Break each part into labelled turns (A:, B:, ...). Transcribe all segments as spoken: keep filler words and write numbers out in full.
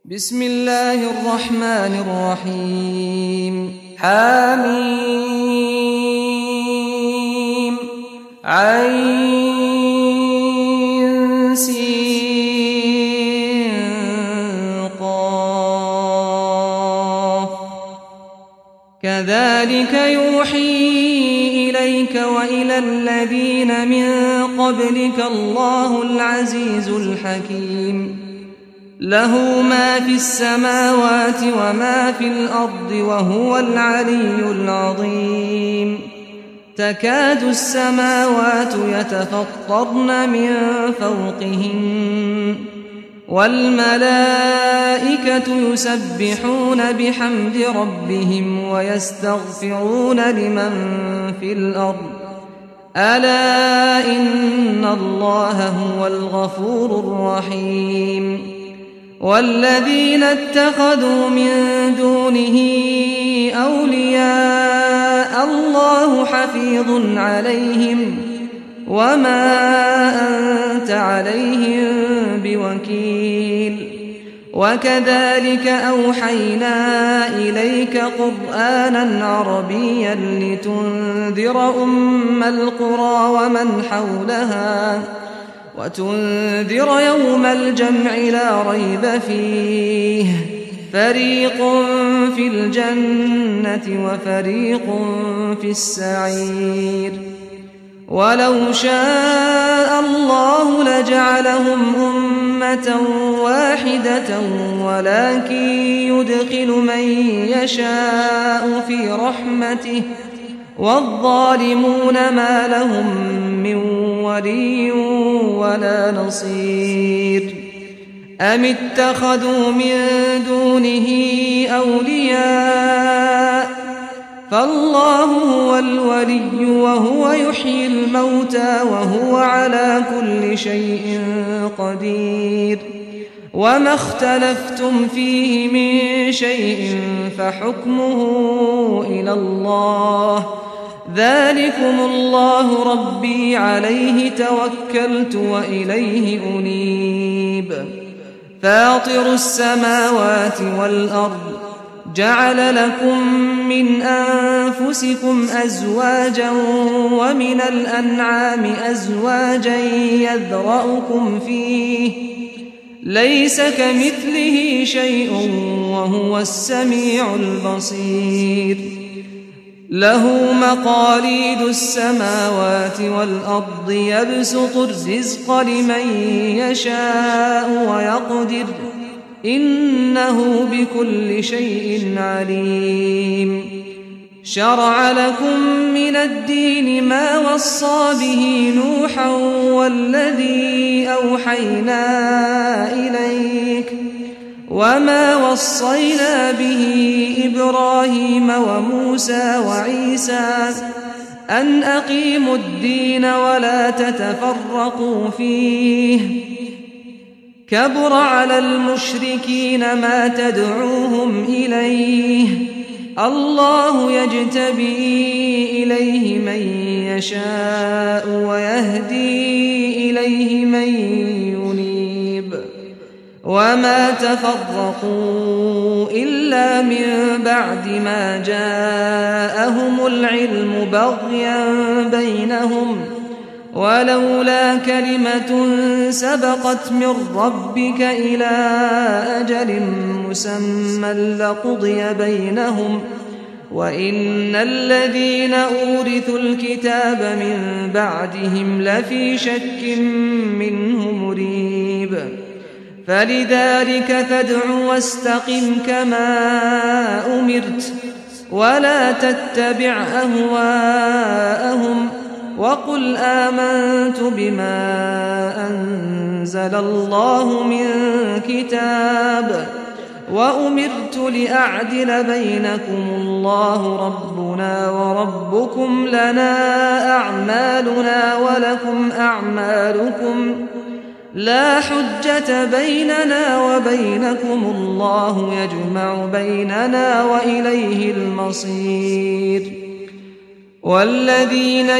A: بسم الله الرحمن الرحيم حميم عين سين قاف كذلك يوحي إليك وإلى الذين من قبلك الله العزيز الحكيم له ما في السماوات وما في الأرض وهو العلي العظيم تكاد السماوات يتفطرن من فوقهن والملائكة يسبحون بحمد ربهم ويستغفرون لمن في الأرض ألا إن الله هو الغفور الرحيم والذين اتخذوا من دونه أولياء الله حفيظ عليهم وما أنت عليهم بوكيل وكذلك أوحينا إليك قرآنا عربيا لتنذر أم القرى ومن حولها وتنذر يوم الجمع لا ريب فيه فريق في الجنة وفريق في السعير ولو شاء الله لجعلهم أمة واحدة ولكن يدخل من يشاء في رحمته والظالمون ما لهم من ولي ولا نصير أم اتخذوا من دونه أولياء فالله هو الولي وهو يحيي الموتى وهو على كل شيء قدير وما اختلفتم فيه من شيء فحكمه إلى الله ذلكم الله ربي عليه توكلت وإليه أنيب فاطر السماوات والأرض جعل لكم من أنفسكم أزواجا ومن الأنعام أزواجا يذرأكم فيه ليس كمثله شيء وهو السميع البصير له مقاليد السماوات والأرض يبسط الرزق لمن يشاء ويقدر إنه بكل شيء عليم شرع لكم من الدين ما وصى به نوحا والذي أوحينا إليك وما وصينا به إبراهيم وموسى وعيسى أن أقيموا الدين ولا تتفرقوا فيه كبر على المشركين ما تدعوهم إليه الله يجتبي إليه من يشاء ويهدي إليه من ينيب وما تفرقوا إلا من بعد ما جاءهم العلم بغيا بينهم ولولا كلمة سبقت من ربك إلى أجل مسمى لقضي بينهم وإن الذين أورثوا الكتاب من بعدهم لفي شك منه مريب فلذلك فادع واستقم كما أمرت ولا تتبع أهواءهم وقل آمنت بما أنزل الله من كتاب وأمرت لأعدل بينكم الله ربنا وربكم لنا أعمالنا ولكم أعمالكم لا حجة بيننا وبينكم الله يجمع بيننا وإليه المصير والذين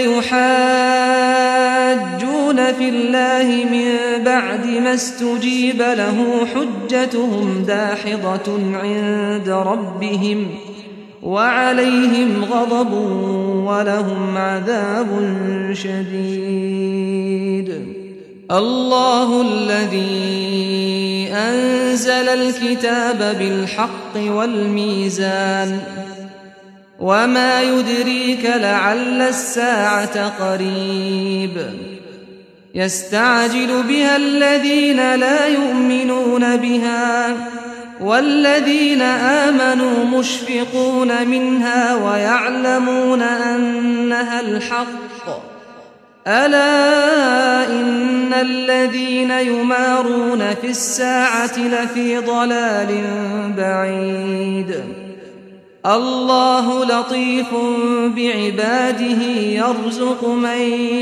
A: يحاجون في الله من بعد ما استجيب له حجتهم داحضة عند ربهم وعليهم غضب ولهم عذاب شديد. الله الذي أنزل الكتاب بالحق والميزان وما يدريك لعل الساعة قريب يستعجل بها الذين لا يؤمنون بها والذين آمنوا مشفقون منها ويعلمون أنها الحق ألا إن الذين يمارون في الساعة لفي ضلال بعيد. الله لطيف بعباده يرزق من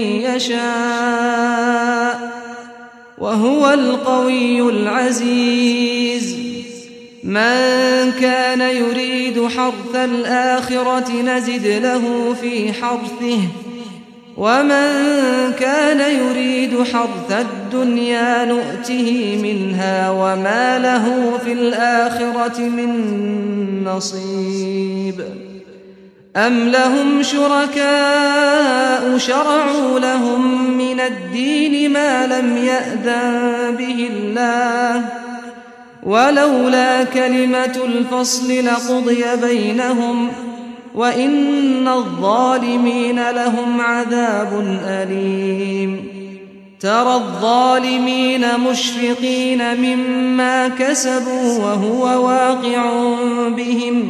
A: يشاء وهو القوي العزيز. من كان يريد حرث الآخرة نزد له في حرثه ومن كان يريد حرث الدنيا نؤته منها وما له في الآخرة من نصيب. أم لهم شركاء شرعوا لهم من الدين ما لم يأذن به الله ولولا كلمة الفصل لقضي بينهم وإن الظالمين لهم عذاب أليم. ترى الظالمين مشفقين مما كسبوا وهو واقع بهم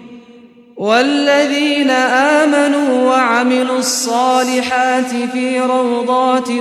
A: والذين آمنوا وعملوا الصالحات في روضات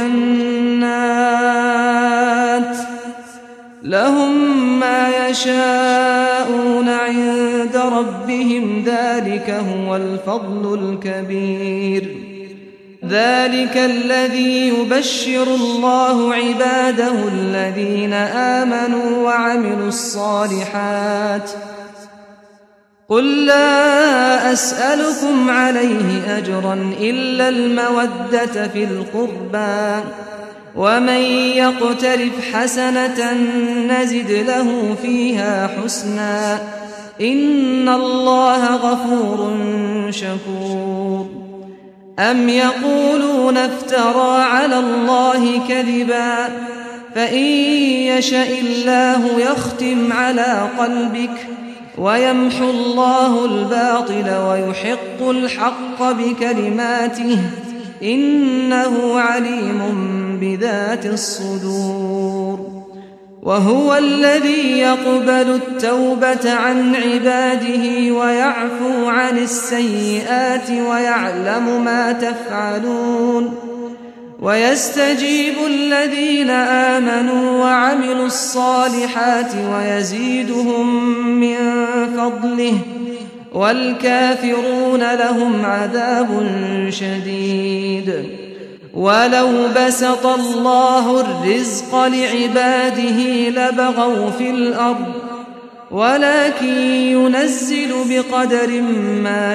A: الجنات لهم ما يشاءون عند ربهم ذلك هو الفضل الكبير. ذلك الذي يبشر الله عباده الذين آمنوا وعملوا الصالحات. قل لا أسألكم عليه أجرا إلا المودة في القربى ومن يقترف حسنة نزد له فيها حسنا إن الله غفور شكور. أم يقولون افترى على الله كذبا فإن يشاء الله يختم على قلبك ويمحو الله الباطل ويحق الحق بكلماته إنه عليم بذات الصدور. وهو الذي يقبل التوبة عن عباده ويعفو عن السيئات ويعلم ما تفعلون ويستجيب الذين آمنوا وعملوا الصالحات ويزيدهم من فضله والكافرون لهم عذاب شديد. ولو بسط الله الرزق لعباده لبغوا في الأرض ولكن ينزل بقدر ما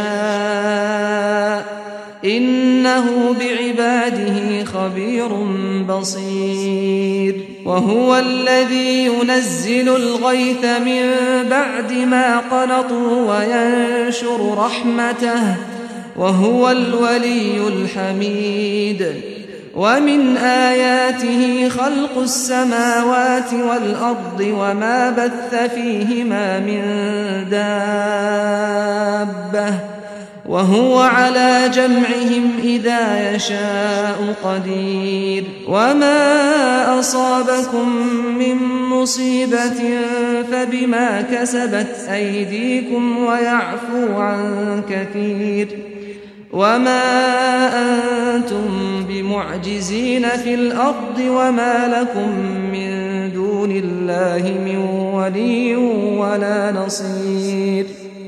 A: يشاء إنه بعباده خبير بصير. وهو الذي ينزل الغيث من بعد ما قنطوا وينشر رحمته وهو الولي الحميد. ومن آياته خلق السماوات والأرض وما بث فيهما من دابة وهو على جمعهم إذا يشاء قدير. وما أصابكم من مصيبة فبما كسبت أيديكم ويعفو عن كثير. وما أنتم بمعجزين في الأرض وما لكم من دون الله من ولي ولا نصير.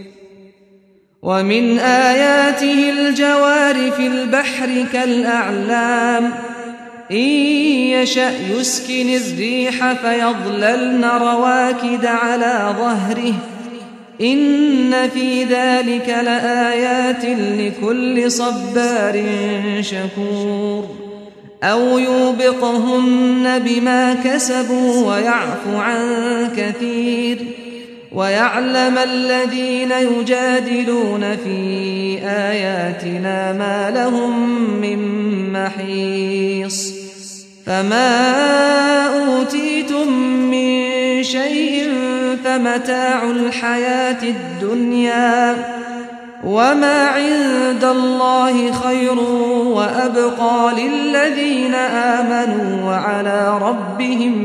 A: ومن آياته الجوار في البحر كالأعلام إن يشأ يسكن الريح فيظللن رواكد على ظهره إن في ذلك لآيات لكل صبار شكور أو يوبقهن بما كسبوا ويعفو عن كثير ويعلم الذين يجادلون في آياتنا ما لهم من محيص فما أوتيتم من شيء فمتاع الحياة الدنيا وما عند الله خير وأبقى للذين آمنوا وعلى ربهم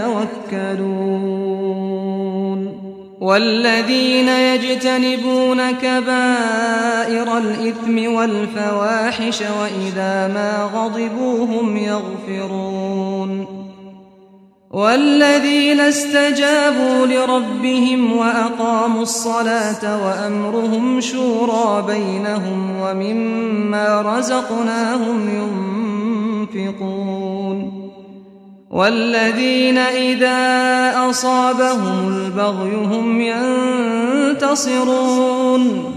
A: يتوكلون والذين يجتنبون كبائر الإثم والفواحش وإذا ما غضبوا هم يغفرون والذين استجابوا لربهم وأقاموا الصلاة وأمرهم شورى بينهم ومما رزقناهم ينفقون والذين إذا أصابهم البغي هم ينتصرون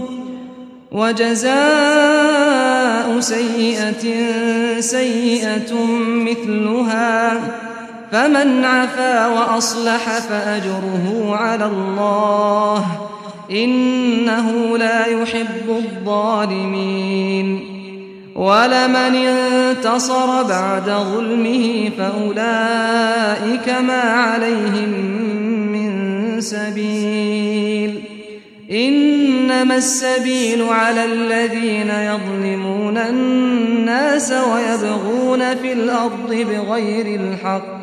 A: وجزاء سيئة سيئة مثلها فمن عفا وأصلح فأجره على الله إنه لا يحب الظالمين ولمن انتصر بعد ظلمه فأولئك ما عليهم من سبيل إنما السبيل على الذين يظلمون الناس ويبغون في الأرض بغير الحق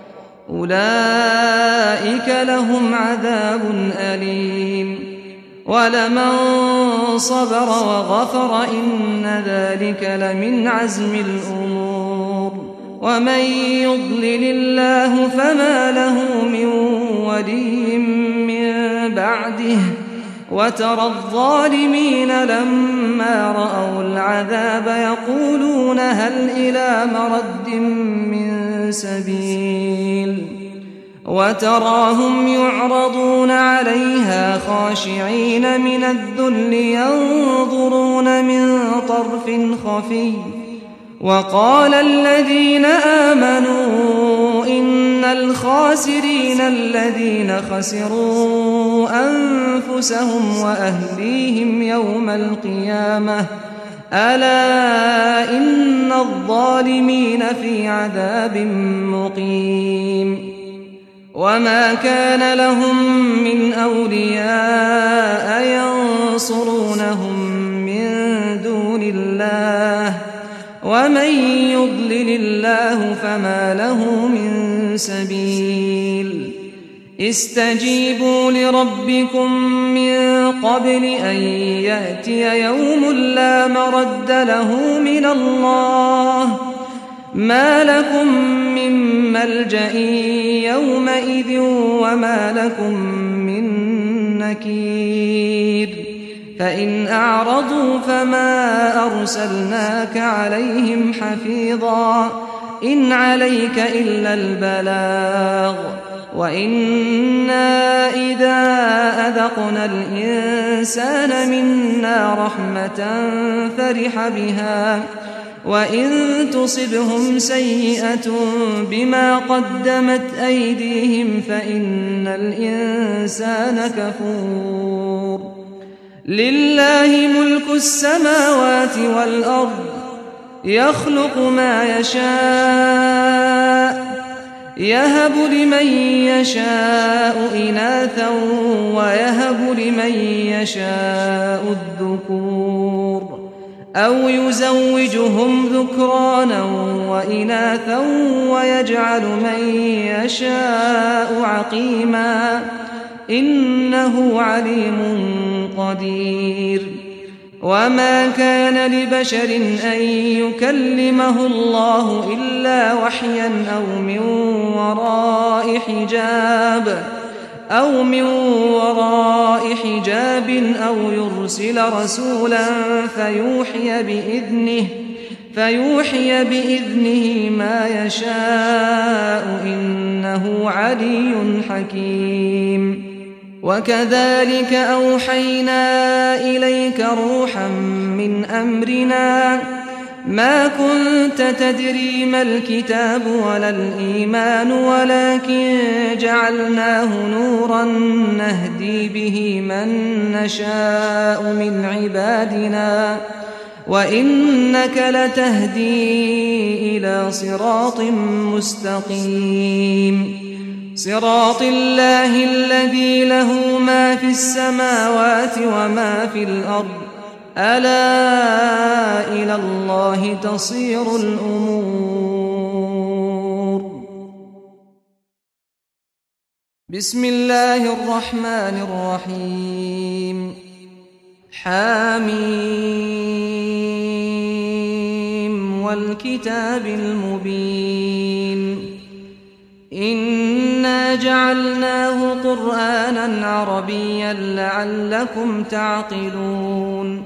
A: أولئك لهم عذاب أليم ولمن صبر وغفر إن ذلك لمن عزم الأمور ومن يضلل الله فما له من ولي من بعده وترى الظالمين لما رأوا العذاب يقولون هل إلى مرد من سبيل وتراهم يعرضون عليها خاشعين من الذل ينظرون من طرف خفي وقال الذين آمنوا إن الخاسرين الذين خسروا أنفسهم وأهليهم يوم القيامة ألا إن الظالمين في عذاب مقيم وما كان لهم من أولياء ينصرونهم من دون الله ومن يضلل الله فما له من سبيل استجيبوا لربكم من قبل أن يأتي يوم لا مرد له من الله ما لكم من ملجأ يومئذ وما لكم من نكير فإن أعرضوا فما أرسلناك عليهم حفيظا إن عليك إلا البلاغ وإنا إذا أذقنا الإنسان منا رحمة فرح بها وإن تصبهم سيئة بما قدمت أيديهم فإن الإنسان كفور لله ملك السماوات والأرض يخلق ما يشاء يهب لمن يشاء إناثا ويهب لمن يشاء الذكور أو يزوجهم ذكرانا وإناثا ويجعل من يشاء عقيما إنه عليم قدير وما كان لبشر أن يكلمه الله إلا وحيا أو من وراء حجاب أو من وراء حجاب أو يرسل رسولا فيوحي بإذنه فيوحي بإذنه ما يشاء إنه علي حكيم وكذلك أوحينا إليك روحا من أمرنا ما كنت تدري ما الكتاب ولا الإيمان ولكن جعلناه نورا نهدي به من نشاء من عبادنا وإنك لتهدي إلى صراط مستقيم صراط الله الذي له ما في السماوات وما في الأرض ألا إلى الله تصير الأمور. بسم الله الرحمن الرحيم. حاميم والكتاب المبين إنا جعلناه قرآنا عربيا لعلكم تعقلون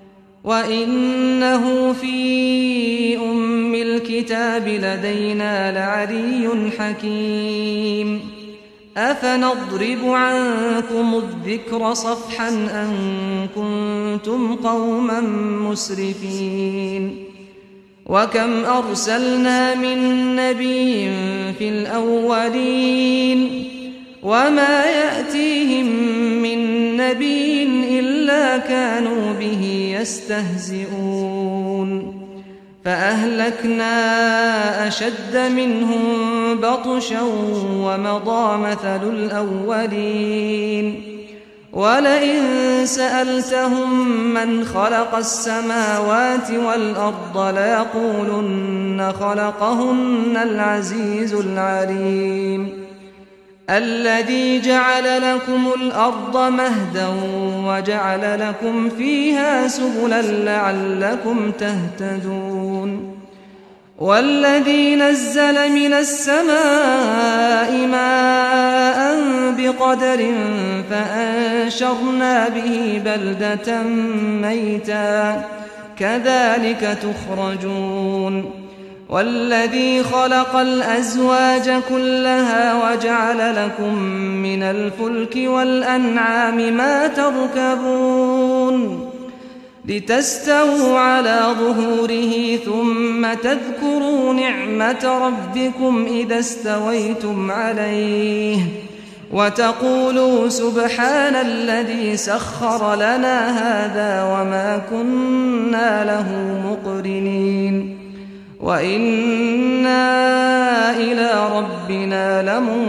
A: وإنه في أم الكتاب لدينا لعلي حكيم أفنضرب عنكم الذكر صفحا أن كنتم قوما مسرفين وكم أرسلنا من نبي في الأولين وما يأتيهم من نبي إلا كانوا به يستهزئون فأهلكنا أشد منهم بطشا ومضى مثل الأولين ولئن سألتهم من خلق السماوات والأرض ليقولن خلقهن العزيز العليم الذي جعل لكم الأرض مهدا وجعل لكم فيها سبلا لعلكم تهتدون والذي نزل من السماء ماء بقدر فأنشرنا به بلدة ميتا كذلك تخرجون والذي خلق الأزواج كلها وجعل لكم من الفلك والأنعام ما تركبون لتستووا على ظهوره ثم تذكروا نعمة ربكم إذا استويتم عليه وتقولوا سبحان الذي سخر لنا هذا وما كنا له مقرنين وإنا إلى ربنا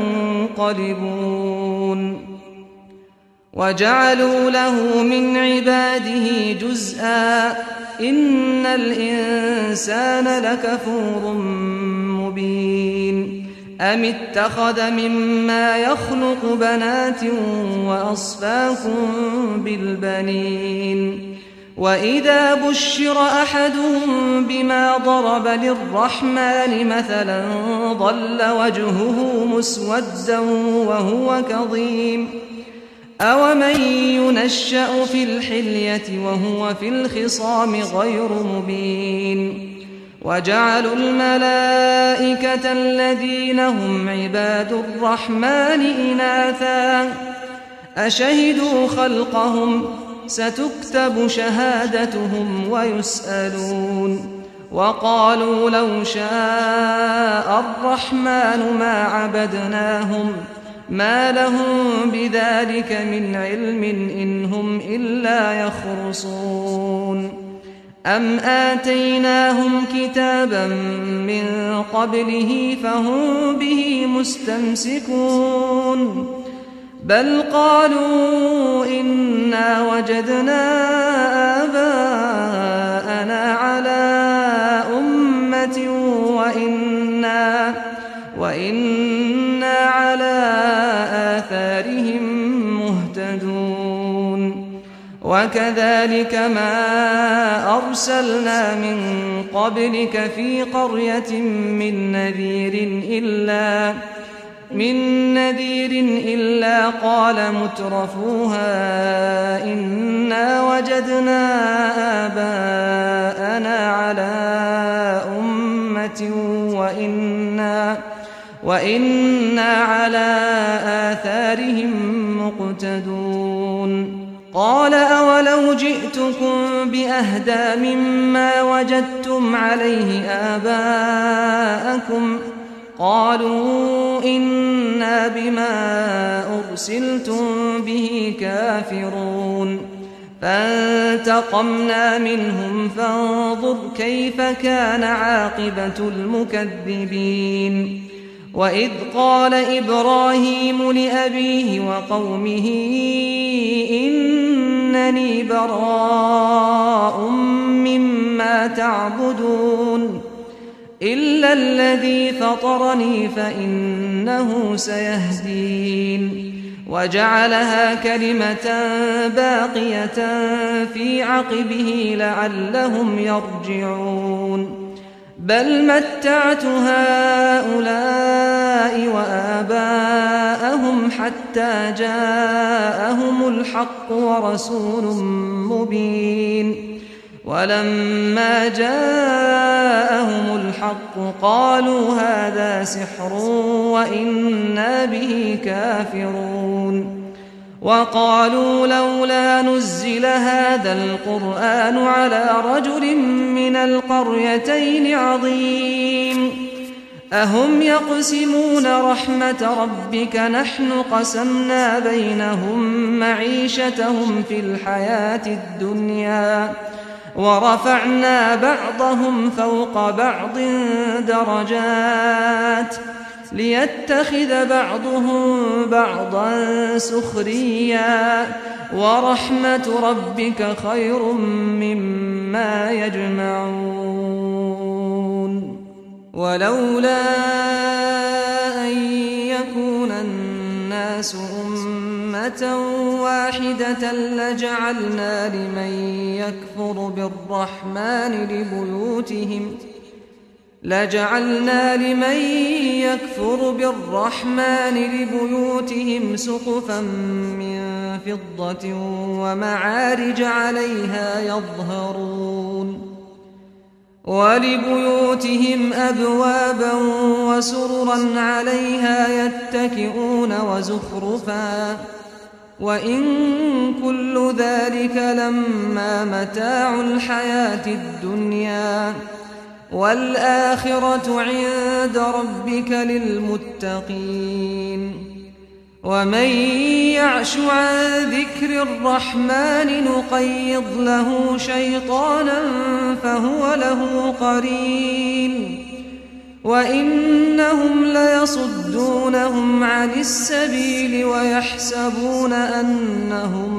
A: لمنقلبون وجعلوا له من عباده جزءا إن الإنسان لكفور مبين أم اتخذ مما يخلق بنات وأصفاكم بالبنين وإذا بشر أحدهم بما ضرب للرحمن مثلا ظل وجهه مسودا وهو كظيم أومن ينشأ في الحلية وهو في الخصام غير مبين وجعلوا الملائكة الذين هم عباد الرحمن إناثا أشهدوا خلقهم ستكتب شهادتهم ويسألون وقالوا لو شاء الرحمن ما عبدناهم ما لهم بذلك من علم إن هم إلا يخرصون أم آتيناهم كتابا من قبله فهم به مستمسكون بل قالوا إنا وجدنا آباءنا على أمة وإنا, وإنا على آثارهم مهتدون وكذلك ما أرسلنا من قبلك في قرية من نذير إلا من نذير إلا قال مترفوها إنا وجدنا آباءنا على أمة وإنا, وإنا على آثارهم آثارهم مقتدون قال أولو جئتكم بأهدى مما وجدتم عليه آباءكم قالوا إنا بما أرسلتم به كافرون فانتقمنا منهم فانظر كيف كان عاقبة المكذبين وإذ قال إبراهيم لأبيه وقومه إنني براء مما تعبدون إلا الذي فطرني فإنه سيهدين وجعلها كلمة باقية في عقبه لعلهم يرجعون بل متعت هؤلاء وآباءهم حتى جاءهم الحق ورسول مبين ولما جاءهم الحق قالوا هذا سحر وإنا به كافرون وقالوا لولا نزل هذا القرآن على رجل من القريتين عظيم أهم يقسمون رحمة ربك نحن قسمنا بينهم معيشتهم في الحياة الدنيا ورفعنا بعضهم فوق بعض درجات ليتخذ بعضهم بعضا سخريا ورحمة ربك خير مما يجمعون ولولا أن يكون الناس أمة واحدة لجعلنا لمن يكفر بالرحمن لبيوتهم لجعلنا لمن يكفر بالرحمن لبيوتهم سقفا من فضة ومعارج عليها يظهرون ولبيوتهم أبوابا وسررا عليها يتكئون وزخرفا وإن كل ذلك لما متاع الحياة الدنيا والآخرة عند ربك للمتقين ومن يعش عن ذكر الرحمن نقيض له شيطانا فهو له قرين وإنهم ليصدونهم عن السبيل ويحسبون أنهم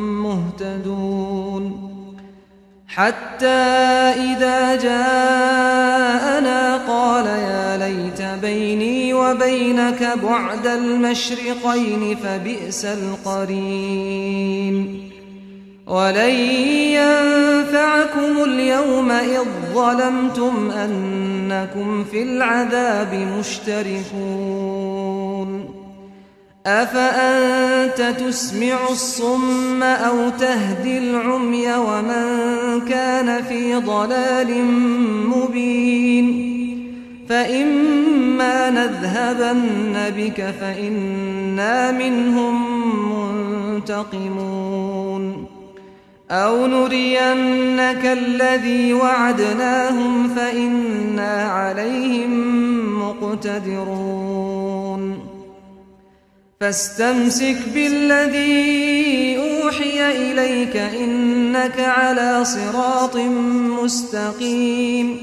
A: مهتدون حتى إذا جاءنا قال يا ليت بيني وبينك بعد المشرقين فبئس القرين ولن ينفعكم اليوم إذ ظلمتم أنكم في العذاب مشتركون أفأنت تسمع الصم أو تهدي العمي ومن كان في ضلال مبين فإما نذهبن بك فإنا منهم منتقمون أو نرينك الذي وعدناهم فإنا عليهم مقتدرون فاستمسك بالذي أوحي إليك إنك على صراط مستقيم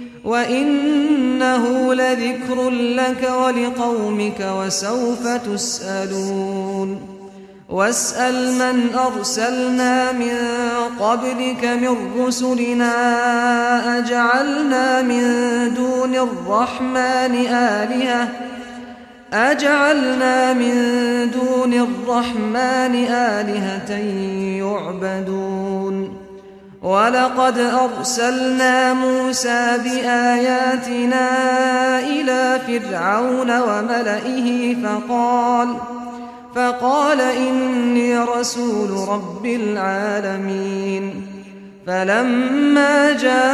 A: وإنه لذكر لك ولقومك وسوف تسألون واسأل من أرسلنا من قبلك من رسلنا أجعلنا من دون الرحمن آلهة أجعلنا من دون الرحمن آلهة يعبدون ولقد أرسلنا موسى بآياتنا إلى فرعون وملئه فقال فقال إني رسول رب العالمين فلما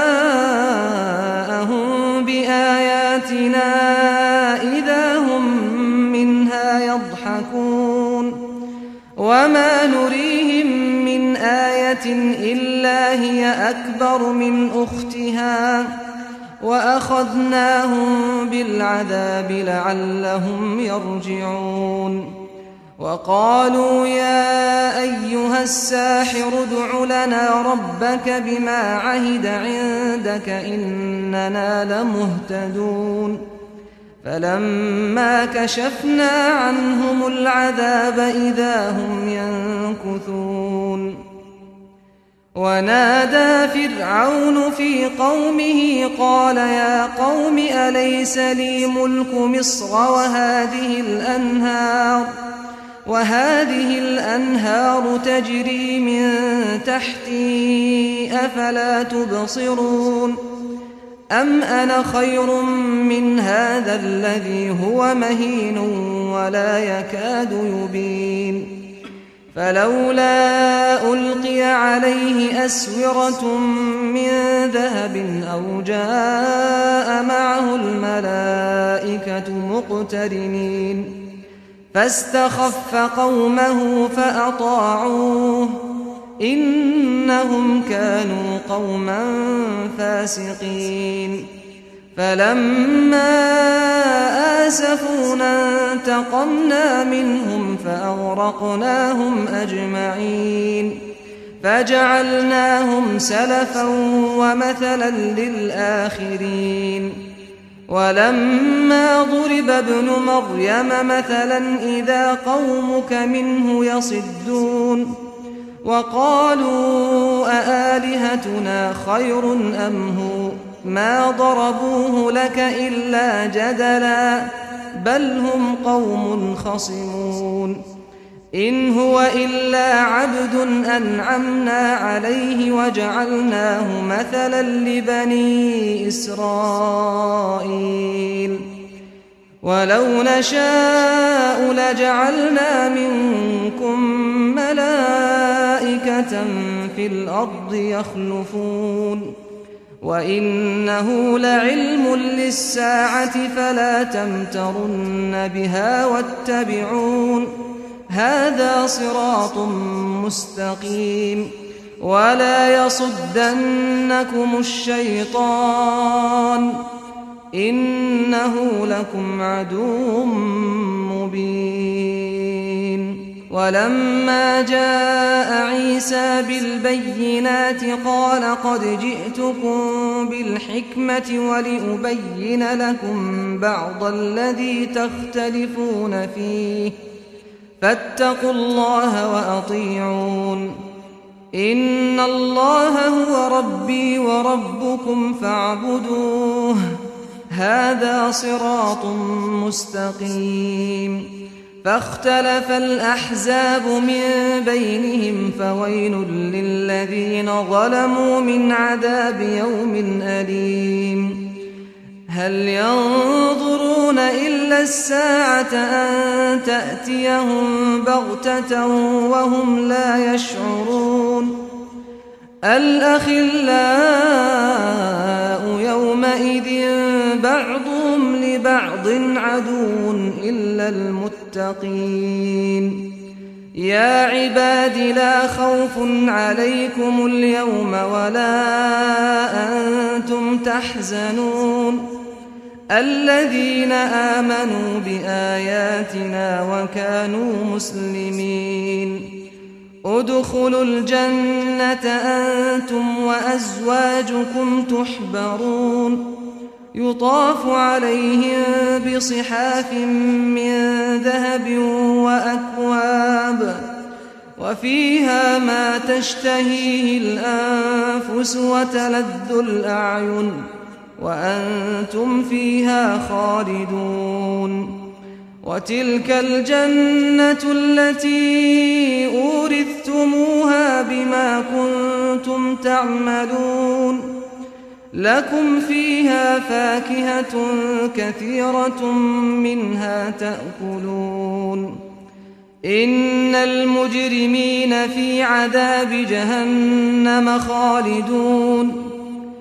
A: جاءهم بآياتنا إذا هم منها يضحكون يسحرون وما نريهم من آية إلا هي أكبر من أختها وأخذناهم بالعذاب لعلهم يرجعون وقالوا يا أيها الساحر ادع لنا ربك بما عهد عندك إننا لمهتدون فلما كشفنا عنهم العذاب إذا هم ينكثون ونادى فرعون في قومه قال يا قوم أليس لي ملك مصر وهذه الأنهار وهذه الأنهار تجري من تحتي أفلا تبصرون أم أنا خير من هذا الذي هو مهين ولا يكاد يبين فلولا ألقي عليه أسورة من ذهب أو جاء معه الملائكة مقترنين فاستخف قومه فأطاعوه إنهم كانوا قوما فاسقين فلما آسفونا انتقمنا منهم فأغرقناهم أجمعين فجعلناهم سلفا ومثلا للآخرين ولما ضرب ابن مريم مثلا إذا قومك منه يصدون وقالوا أآلهتنا خير أم هو ما ضربوه لك إلا جدلا بل هم قوم خصمون إن هو إلا عبد أنعمنا عليه وجعلناه مثلا لبني إسرائيل ولو نشاء لجعلنا منكم ملائكة في الأرض يخلفون وإنه لعلم للساعة فلا تمترن بها واتبعون هذا صراط مستقيم ولا يصدنكم الشيطان إنه لكم عدو مبين ولما جاء عيسى بالبينات قال قد جئتكم بالحكمة ولأبين لكم بعض الذي تختلفون فيه فاتقوا الله وأطيعون إن الله هو ربي وربكم فاعبدوه هذا صراط مستقيم فاختلف الأحزاب من بينهم فويل للذين ظلموا من عذاب يوم أليم هل ينظرون إلا الساعة أن تأتيهم بغتة وهم لا يشعرون الأخلاء يومئذ بعضهم لبعض عدو إلا المتقين يا عباد لا خوف عليكم اليوم ولا أنتم تحزنون الذين آمنوا بآياتنا وكانوا مسلمين ادخلوا الجنة أنتم وأزواجكم تحبرون يطاف عليهم بصحاف من ذهب وأكواب وفيها ما تشتهيه الأنفس وتلذ الأعين وأنتم فيها خالدون وتلك الجنة التي أورثتموها بما كنتم تعملون لكم فيها فاكهة كثيرة منها تأكلون إن المجرمين في عذاب جهنم خالدون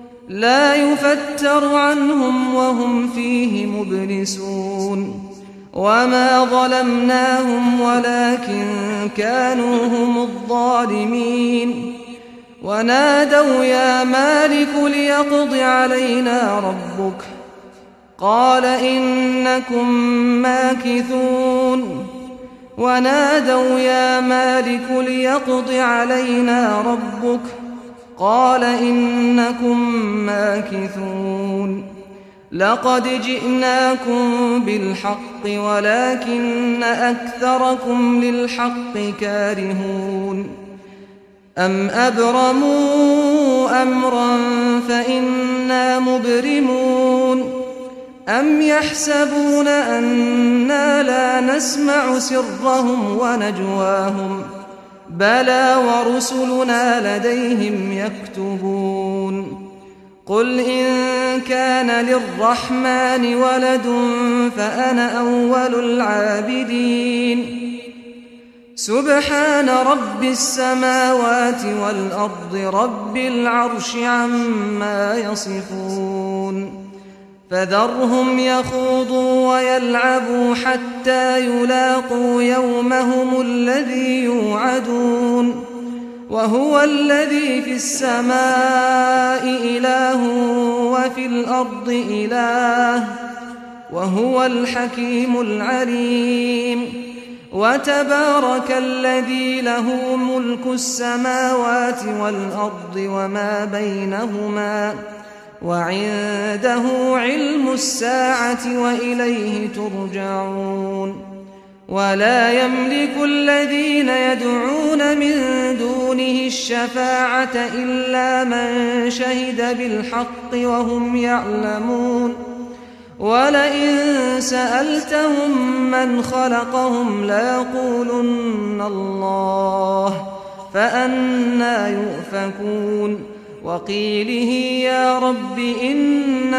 A: لا يفتر عنهم وهم فيه مبلسون وما ظلمناهم ولكن كانوا هم الظالمين. ونادوا يا مالك ليقض علينا ربك قال إنكم ماكثون. ونادوا يا مالك ليقض علينا ربك قال إنكم ماكثون. لقد جئناكم بالحق ولكن أكثركم للحق كارهون. أم أبرموا أمرا فإنا مبرمون. أم يحسبون أنا لا نسمع سرهم ونجواهم بلى ورسلنا لديهم يكتبون. قل إن كان للرحمن ولد فأنا أول العابدين. سبحان رب السماوات والأرض رب العرش عما يصفون. فذرهم يخوضوا ويلعبوا حتى يلاقوا يومهم الذي يوعدون. وهو الذي في السماء إله وفي الأرض إله وهو الحكيم العليم. وتبارك الذي له ملك السماوات والأرض وما بينهما وعنده علم الساعة وإليه ترجعون. ولا يملك الذين يدعون من دونه الشفاعة إلا من شهد بالحق وهم يعلمون. ولئن سألتهم من خلقهم ليقولن الله فأنى يؤفكون. وقيله يا رب إن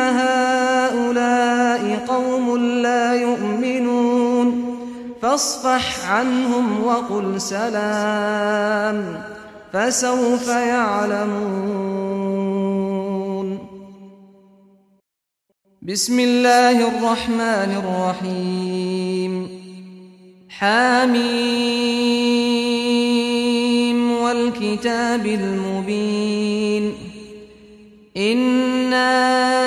A: هؤلاء قوم لا يؤمنون فاصفح عنهم وقل سلام فسوف يعلمون. بسم الله الرحمن الرحيم. حاميم والكتاب المبين. إنا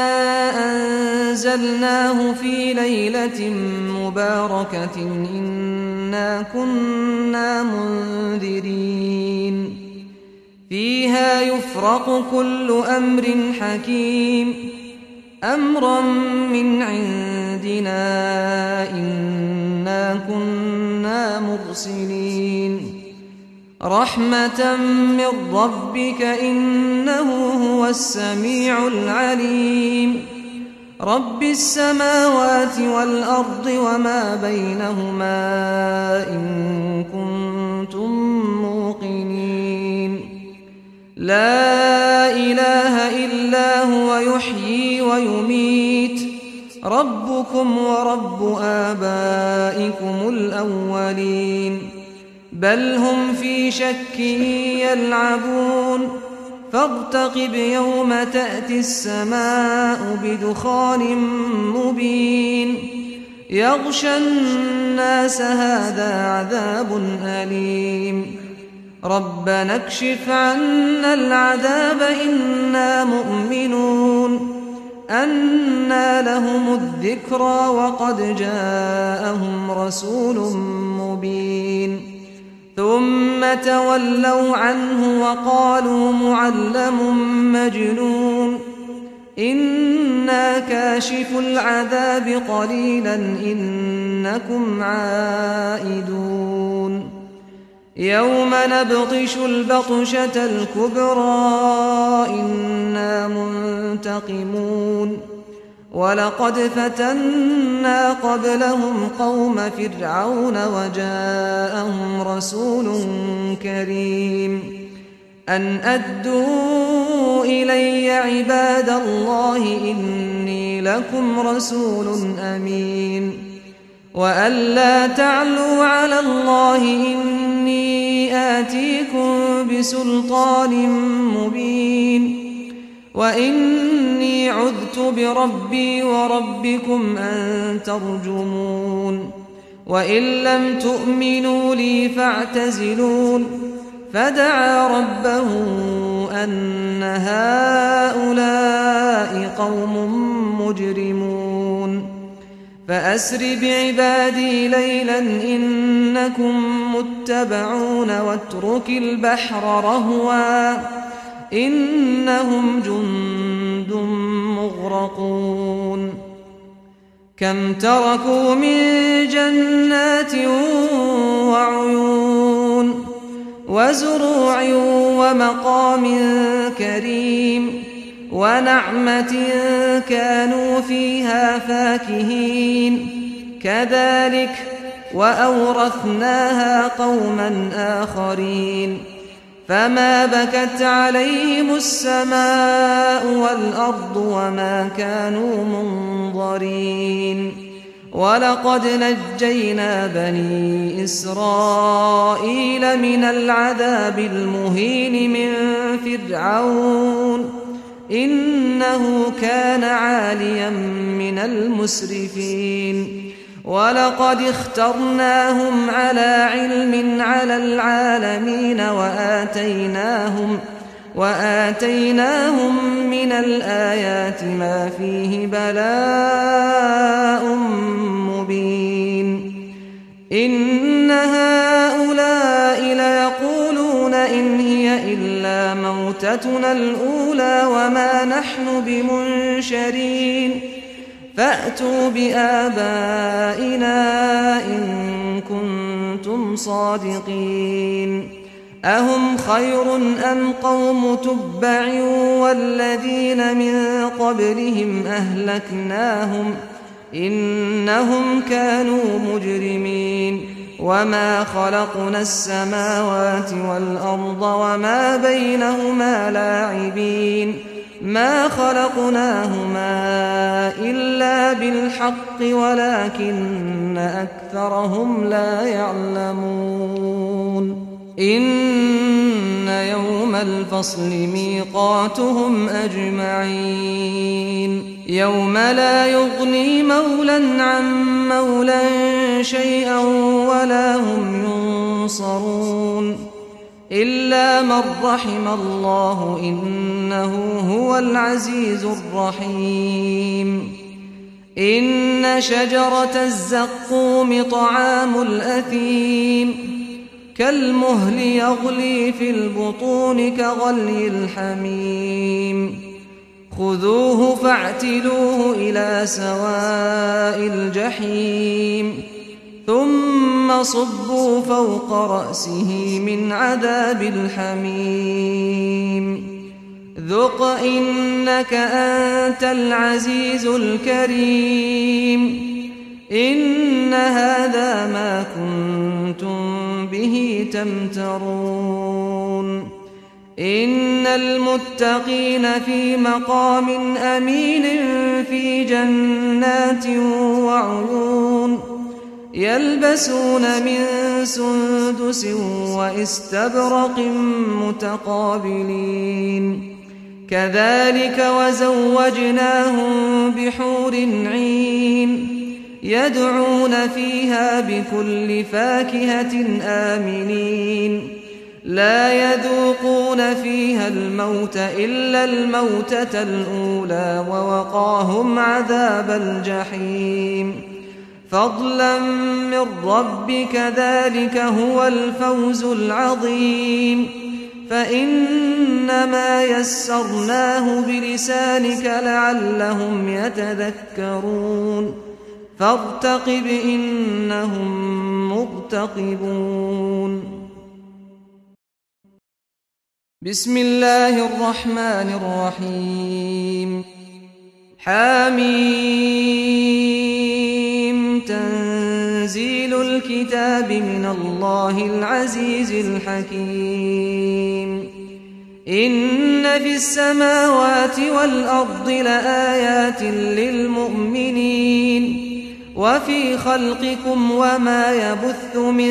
A: أنزلناه في ليلة مباركة إنا كنا منذرين. فيها يفرق كل أمر حكيم أمرا من عندنا إنا كنا مرسلين. رحمة من ربك إنه هو السميع العليم. رب السماوات والأرض وما بينهما إن كنتم موقنين. لا إله إلا هو يحيي ويميت. ربكم ورب آبائكم الأولين بل هم في شك يلعبون. فارتقب يوم تأتي السماء بدخان مبين يغشى الناس هذا عذاب أليم. ربنا اكشف عنا العذاب إنا مؤمنون. أنى لهم الذكرى وقد جاءهم رسول مبين. ثم تولوا عنه وقالوا معلم مجنون. إنا كاشف العذاب قليلا إنكم عائدون. يوم نبطش البطشة الكبرى إنا منتقمون. ولقد فتنا قبلهم قوم فرعون وجاءهم رسول كريم أن أدوا إلي عباد الله إني لكم رسول أمين. وأن لا تعلوا على الله إني آتيكم بسلطان مبين. وإني عذت بربي وربكم أن ترجمون. وإن لم تؤمنوا لي فاعتزلون فدعا ربه أن هؤلاء قوم مجرمون فأسر بعبادي ليلا إنكم متبعون واترك البحر رهوا إنهم جند مغرقون كم تركوا من جنات وعيون وزروع ومقام كريم ونعمة كانوا فيها فاكهين كذلك وأورثناها قوما آخرين فما بكت عليهم السماء والأرض وما كانوا منظرين ولقد نجينا بني إسرائيل من العذاب المهين من فرعون إنه كان عاليا من المسرفين ولقد اخترناهم على علم على العالمين وآتيناهم وآتيناهم من الآيات ما فيه بلاء مبين إن هؤلاء ليقولون إن هي إلا موتتنا الأولى وما نحن بمنشرين فأتوا بآبائنا إن كنتم صادقين أهم خير أم قوم تبع والذين من قبلهم أهلكناهم إنهم كانوا مجرمين وما خلقنا السماوات والأرض وما بينهما لاعبين ما خلقناهما إلا بالحق ولكن أكثرهم لا يعلمون إن يوم الفصل ميقاتهم أجمعين يوم لا يغني مولى عن مولى شيئا ولا هم ينصرون إلا من رحم الله إنه هو العزيز الرحيم إن شجرة الزقوم طعام الأثيم كالمهل يغلي في البطون كغلي الحميم خذوه فاعتلوه إلى سواء الجحيم ثم صبوا فوق رأسه من عذاب الحميم ذق إنك أنت العزيز الكريم إن هذا ما كنتم به تمترون إن المتقين في مقام أمين في جنات وعيون يلبسون من سندس وإستبرق متقابلين كذلك وزوجناهم بحور عين يدعون فيها بكل فاكهة آمنين لا يذوقون فيها الموت إلا الموتة الأولى ووقاهم عذاب الجحيم فضلا من ربك ذلك هو الفوز العظيم فإنما يسرناه بلسانك لعلهم يتذكرون فارتقب إنهم مرتقبون بسم الله الرحمن الرحيم حميم تنزيل الكتاب من الله العزيز الحكيم إن في السماوات والأرض لآيات للمؤمنين وفي خلقكم وما يبث من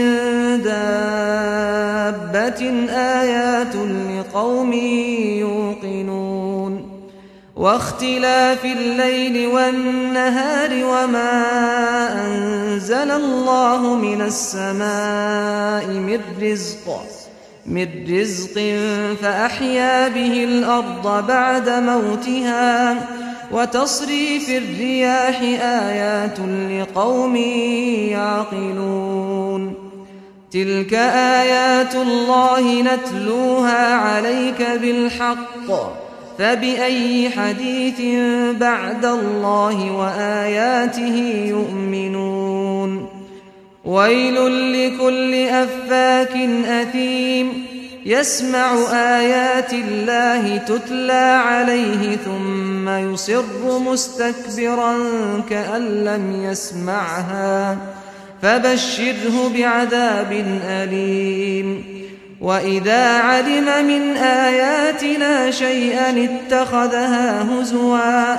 A: دابة آيات لقوم يوقنون واختلاف الليل والنهار وما أنزل الله من السماء من رزق من رزق فأحيا به الأرض بعد موتها وتصريف الرياح آيات لقوم يعقلون تلك آيات الله نتلوها عليك بالحق فبأي حديث بعد الله وآياته يؤمنون ويل لكل أفاك أثيم يسمع آيات الله تتلى عليه ثم يصر مستكبرا كأن لم يسمعها فبشره بعذاب أليم وإذا علم من آياتنا شيئا اتخذها هزوا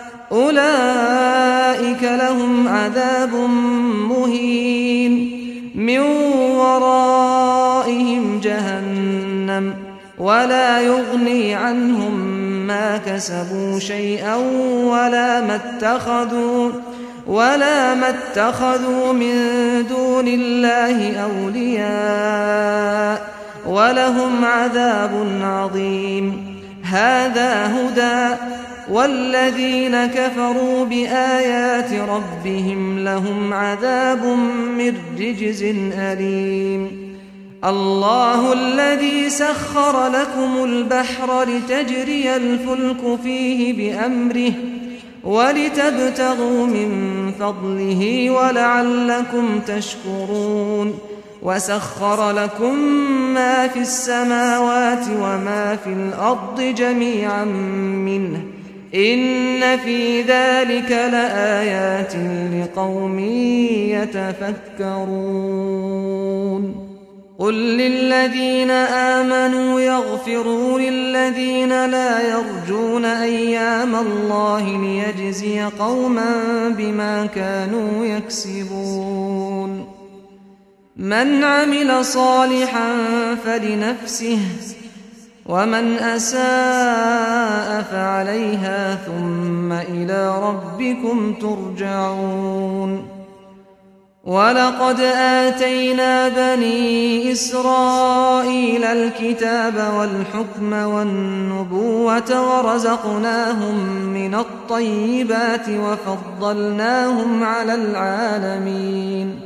A: أولئك لهم عذاب مهين من ورائهم جهنم ولا يغني عنهم ما كسبوا شيئا ولا ما اتخذوا ولا ما اتخذوا من دون الله أولياء ولهم عذاب عظيم هذا هدى والذين كفروا بآيات ربهم لهم عذاب من رجز أليم الله الذي سخر لكم البحر لتجري الفلك فيه بأمره ولتبتغوا من فضله ولعلكم تشكرون وسخر لكم ما في السماوات وما في الأرض جميعا منه إن في ذلك لآيات لقوم يتفكرون قل للذين آمنوا يغفروا للذين لا يرجون أيام الله ليجزي قوما بما كانوا يكسبون من عمل صالحا فلنفسه ومن أساء فعليها ثم إلى ربكم ترجعون ولقد آتينا بني إسرائيل الكتاب والحكم والنبوة ورزقناهم من الطيبات وفضلناهم على العالمين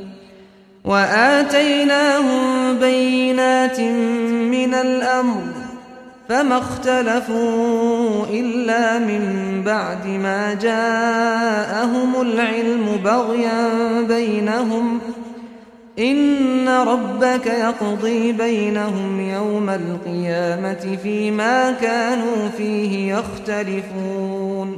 A: وآتيناهم بينات من الأمر فما اختلفوا إلا من بعد ما جاءهم العلم بغيا بينهم إن ربك يقضي بينهم يوم القيامة فيما كانوا فيه يختلفون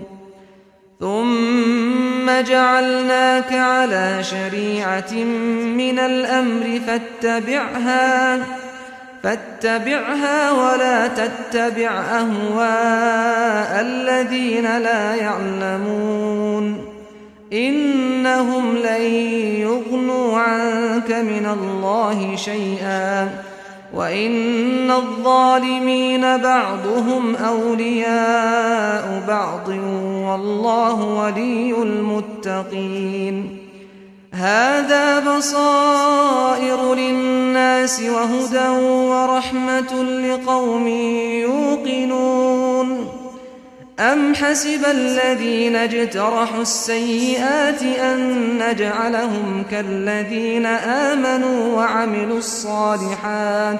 A: ثم جعلناك على شريعة من الأمر فاتبعها فاتبعها ولا تتبع أهواء الذين لا يعلمون إنهم لن يغنوا عنك من الله شيئا وإن الظالمين بعضهم أولياء بعض والله ولي المتقين هذا بصائر للناس وهدى ورحمة لقوم يوقنون أم حسب الذين اجترحوا السيئات أن نجعلهم كالذين آمنوا وعملوا الصالحات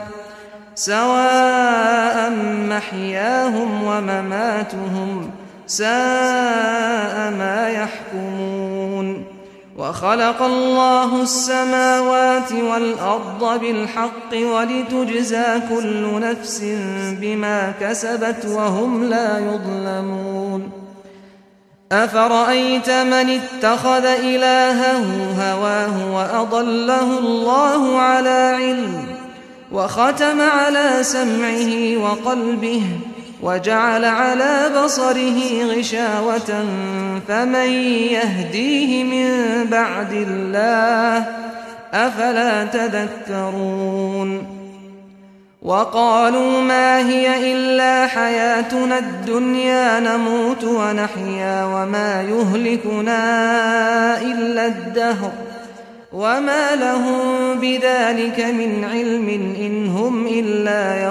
A: سواء محياهم ومماتهم ساء ما يحكمون وخلق الله السماوات والأرض بالحق ولتجزى كل نفس بما كسبت وهم لا يظلمون أفرأيت من اتخذ إلهه هواه وأضله الله على علم وختم على سمعه وقلبه وجعل على بصره غشاوة فمن يهديه من بعد الله أفلا تذكرون وقالوا ما هي إلا حياتنا الدنيا نموت ونحيا وما يهلكنا إلا الدهر وما لهم بذلك من علم إن هم إلا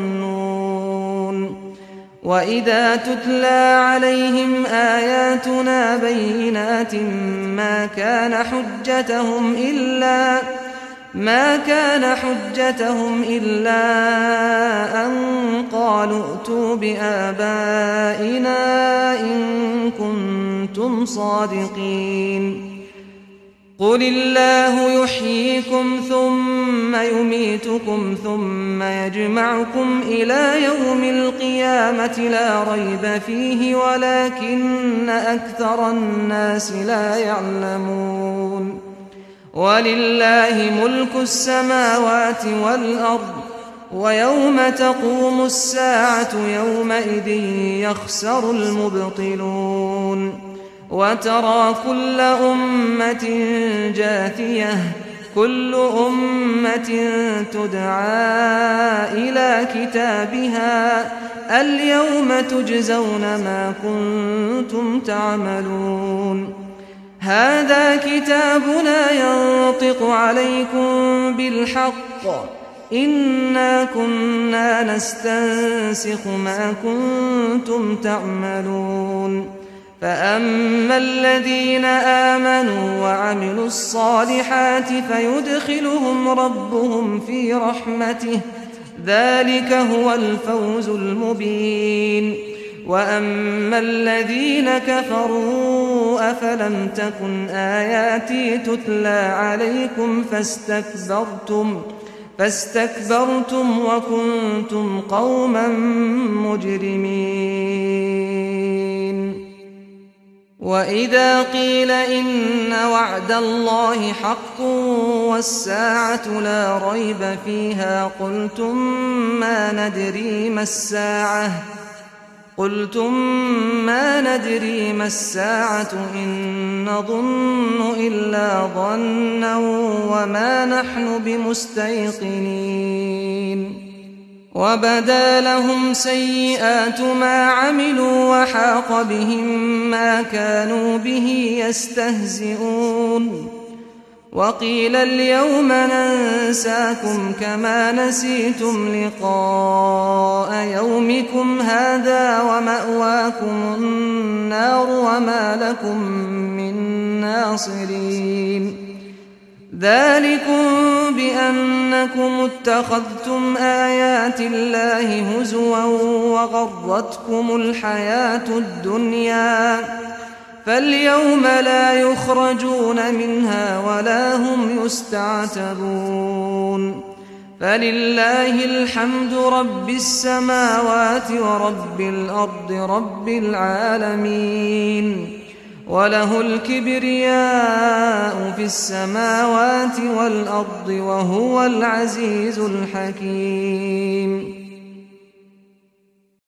A: يظنون وإذا تتلى عليهم آياتنا بينات ما كان حجتهم إلا ما كان حجتهم إلا أن قالوا ائتوا بآبائنا إن كنتم صادقين قل الله يحييكم ثم يميتكم ثم يجمعكم إلى يوم القيامة لا ريب فيه ولكن أكثر الناس لا يعلمون ولله ملك السماوات والأرض ويوم تقوم الساعة يومئذ يخسر المبطلون وترى كل أمة جاثية كل أمة تدعى إلى كتابها اليوم تجزون ما كنتم تعملون هذا كتابنا ينطق عليكم بالحق إنا كنا نستنسخ ما كنتم تعملون فأما الذين آمنوا وعملوا الصالحات فيدخلهم ربهم في رحمته ذلك هو الفوز المبين وأما الذين كفروا أفلم تكن آياتي تتلى عليكم فاستكبرتم فاستكبرتم وكنتم قوما مجرمين وإذا قيل إن وعد الله حق والساعة لا ريب فيها قلتم ما ندري ما الساعة قلتم ما ندري ما الساعة إن نظن إلا ظنا وما نحن بمستيقنين وبدا لهم سيئات ما عملوا وحاق بهم ما كانوا به يستهزئون وقيل اليوم ننساكم كما نسيتم لقاء يومكم هذا ومأواكم النار وما لكم من ناصرين ذلكم بأنكم اتخذتم آيات الله هزوا وغرتكم الحياة الدنيا فاليوم لا يخرجون منها ولا هم يستعتبون فلله الحمد رب السماوات ورب الأرض رب العالمين وله الكبرياء في السماوات والأرض وهو العزيز الحكيم